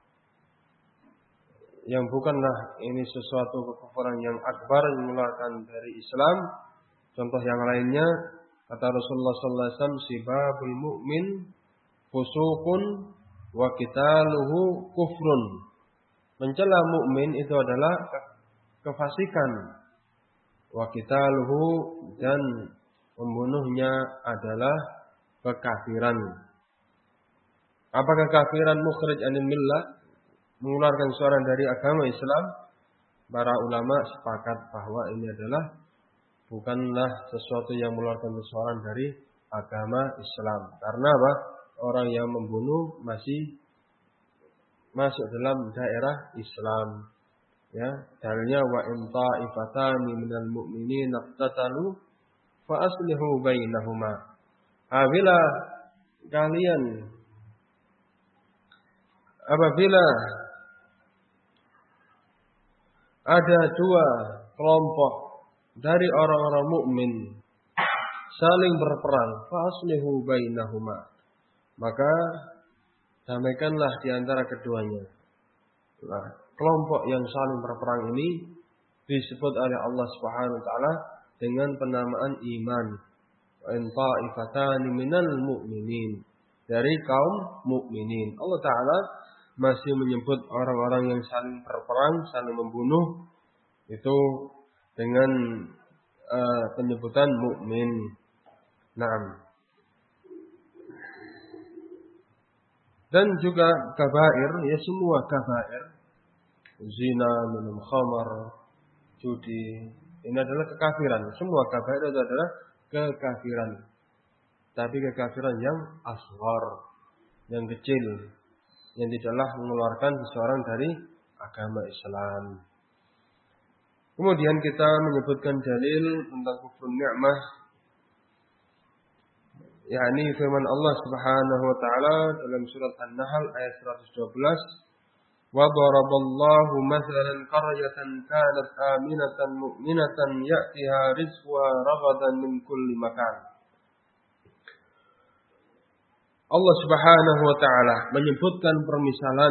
S1: yang bukanlah ini sesuatu kekufuran yang akbar yang mengeluarkan dari Islam. Contoh yang lainnya, kata Rasulullah sallallahu alaihi wasallam, sibabul mu'min fusuqun wa qitaluhu kufrun. Mencela mukmin itu adalah kefasikan. Wa qitaluhu, dan membunuhnya adalah kekafiran. Apa kekafiran? Mukhrij anil millah, mengeluarkan seorang dari agama Islam. Para ulama sepakat bahwa ini adalah bukanlah sesuatu yang mengeluarkan seseorang dari agama Islam. Karena apa? Orang yang membunuh masih masuk dalam daerah Islam. Ya, dalilnya wa in ta'ifatani minal mu'minina iqtatalu fa aslihu bainahuma. Apabila kalian apabila ada dua kelompok dari orang-orang mukmin saling berperang, fa aslihu bainahuma, maka damaikanlah di antara keduanya. Nah, kelompok yang saling berperang ini disebut oleh Allah Subhanahu wa taala dengan penamaan iman. Wa in ta'ifatani minal mu'minin, dari kaum mukminin. Allah taala masih menyebut orang-orang yang saling berperang, saling membunuh itu dengan uh, penyebutan mukmin. Naam. Dan juga kabair, ya semua kabair, zina, minum khamar, judi, ini adalah kekafiran. Semua kabair itu adalah kekafiran. Tapi kekafiran yang asghar, yang kecil, yang tidaklah mengeluarkan seseorang dari agama Islam. Kemudian kita menyebutkan dalil tentang kufur ni'mah, yakni firman Allah Subhanahu wa taala dalam surat An-Nahl ayat seratus dua belas, "Wa daraballahu mathalan qaryatan kanat aminatan mu'minatan ya'tiha rizquha ragadan min kulli makan." Allah Subhanahu wa taala menyebutkan permisalan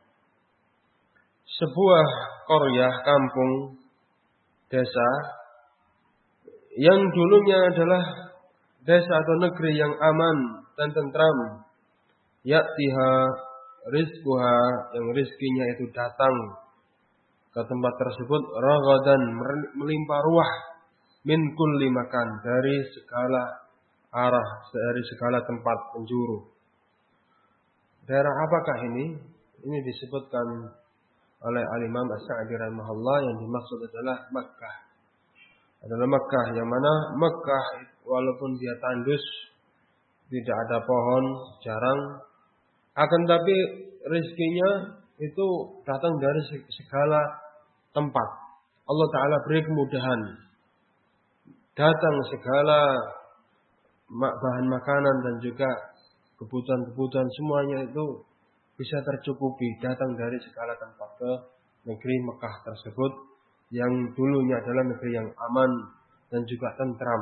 S1: sebuah qaryah, kampung, desa yang dulunya adalah desa atau negeri yang aman dan tentram. Ya'tiha rizquha, yang rizkinya itu datang ke tempat tersebut ragadan, melimpah ruah, min kulli makan, dari segala arah, dari segala tempat penjuru. Daerah apakah ini? Ini disebutkan oleh Al-Imam As-Sa'di rahimahullah, yang dimaksud adalah Makkah. Adalah Makkah, yang mana Makkah walaupun dia tandus, tidak ada pohon, jarang, akan tapi rezekinya itu datang dari segala tempat. Allah Ta'ala beri kemudahan. Datang segala bahan makanan dan juga kebutuhan-kebutuhan semuanya itu bisa tercukupi, datang dari segala tempat ke negeri Mekah tersebut yang dulunya adalah negeri yang aman dan juga tentram.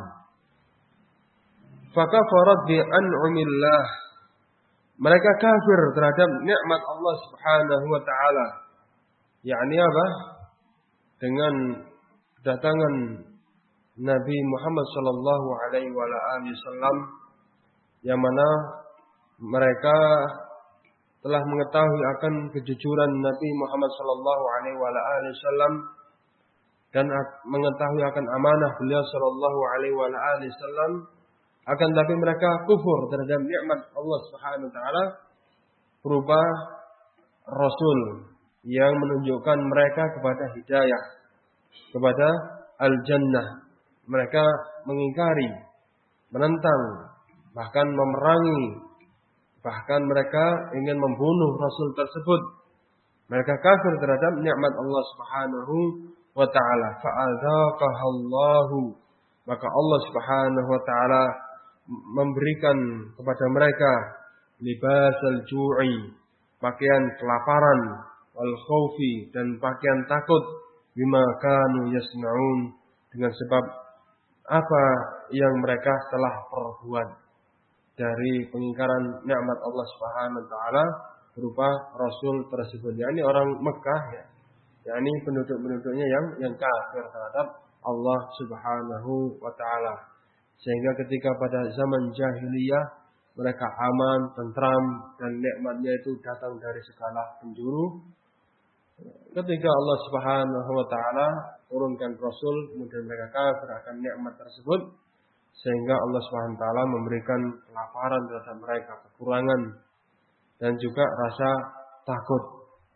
S1: Fakafarat bi an'umillah, mereka kafir terhadap nikmat Allah Subhanahu wa taala. Yakni apa? Dengan kedatangan Nabi Muhammad sallallahu alaihi wasallam, yang mana mereka telah mengetahui akan kejujuran Nabi Muhammad sallallahu alaihi wasallam dan mengetahui akan amanah beliau sallallahu alaihi wasallam, akan tapi mereka kufur terhadap nikmat Allah Subhanahu wa taala berupa rasul yang menunjukkan mereka kepada hidayah, kepada al-jannah. Mereka mengingkari, menentang, bahkan memerangi, bahkan mereka ingin membunuh rasul tersebut. Mereka kafir terhadap nikmat Allah Subhanahu wa taala. Fa'adzaqahallahu, maka Allah Subhanahu wa taala memberikan kepada mereka libasal ju'i, pakaian kelaparan, wal khaufi, dan pakaian takut, bima kanu yasna'un, dengan sebab apa yang mereka telah perbuat dari pengingkaran nikmat Allah Subhanahu wa taala berupa rasul tersebut. yakni orang Mekah, ya, yakni penduduk-penduduknya yang yang kafir terhadap Allah Subhanahu wa taala. Sehingga ketika pada zaman jahiliyah mereka aman, tentram, dan nikmatnya itu datang dari segala penjuru. Ketika Allah Subhanahu wa taala turunkan rasul, kemudian mereka kafir akan nikmat tersebut, sehingga Allah Subhanahu wa taala memberikan kelaparan terhadap mereka, kekurangan, dan juga rasa takut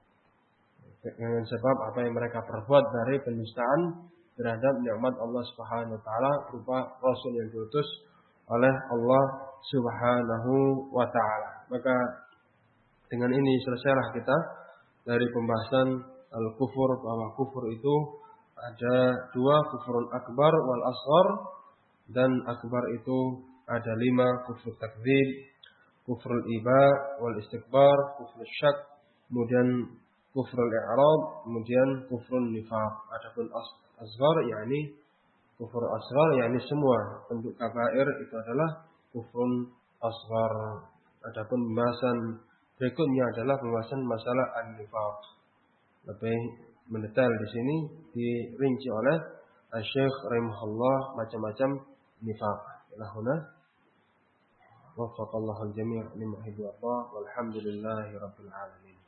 S1: dengan sebab apa yang mereka perbuat dari penistaan terhadap nikmat Allah Subhanahu wa taala berupa rasul yang diutus oleh Allah Subhanahu wa taala. Maka dengan ini selesailah kita dari pembahasan al-kufur, bahwa kufur itu ada dua, kufurun akbar wal asghar, dan akbar itu ada lima, kufur takdzib, kufrul iba wal istikbar, kufur syak, kemudian kufrul i'rad, kemudian kufrun nifaq. Adapun asghar yakni kufur asghar, yakni semua bentuk kabair itu adalah kufrun asghar. Adapun pembahasan berikutnya adalah pembahasan masalah an-nifaq. Lebih mendetail di sini dirinci oleh Syekh rahimahullah macam-macam nifaq. Ilahuna waffaqallahu al-jami' lima yuhibbu Allah walhamdulillahi rabbil alamin.